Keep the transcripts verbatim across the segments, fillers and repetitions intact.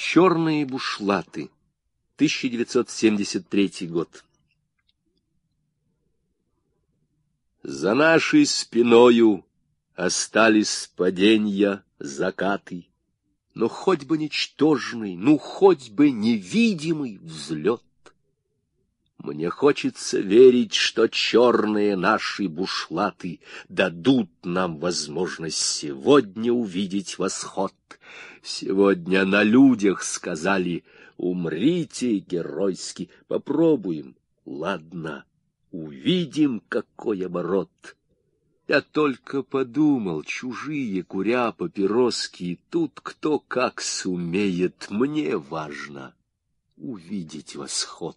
Черные бушлаты. тысяча девятьсот семьдесят третий год. За нашей спиною остались паденья, закаты, но хоть бы ничтожный, ну хоть бы невидимый взлет. Мне хочется верить, что черные наши бушлаты дадут нам возможность сегодня увидеть восход. Сегодня на людях сказали: умрите геройски, попробуем, ладно, увидим, какой оборот. Я только подумал, чужие куря папироски, тут кто как сумеет, мне важно увидеть восход.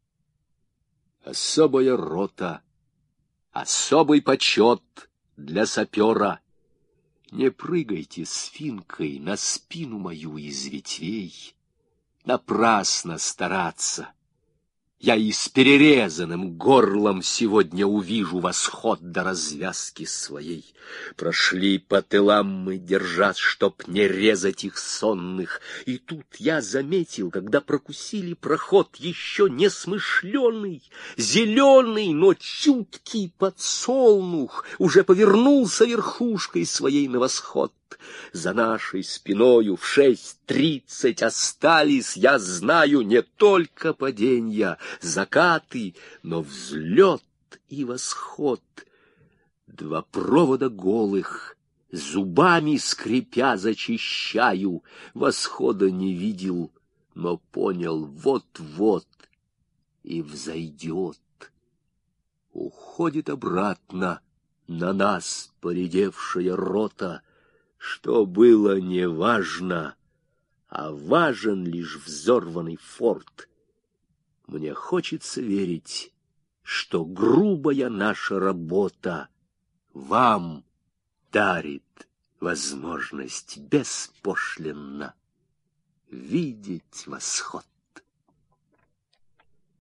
Особая рота, особый почет для сапера. Не прыгайте с финкой на спину мою из ветвей. Напрасно стараться. Я и с перерезанным горлом сегодня увижу восход до развязки своей. Прошли по тылам мы, держась, чтоб не резать их сонных. И тут я заметил, когда прокусили проход, еще несмышленый, зеленый, но чуткий подсолнух уже повернулся верхушкой своей на восход. За нашей спиною в шесть тридцать остались, я знаю, не только паденья, закаты, но взлет и восход. Два провода голых, зубами скрипя зачищаю, восхода не видел, но понял, вот-вот и взойдет. Уходит обратно на нас поредевшая рота. Что было не важно, а важен лишь взорванный форт. Мне хочется верить, что грубая наша работа вам дарит возможность беспошлинно видеть восход.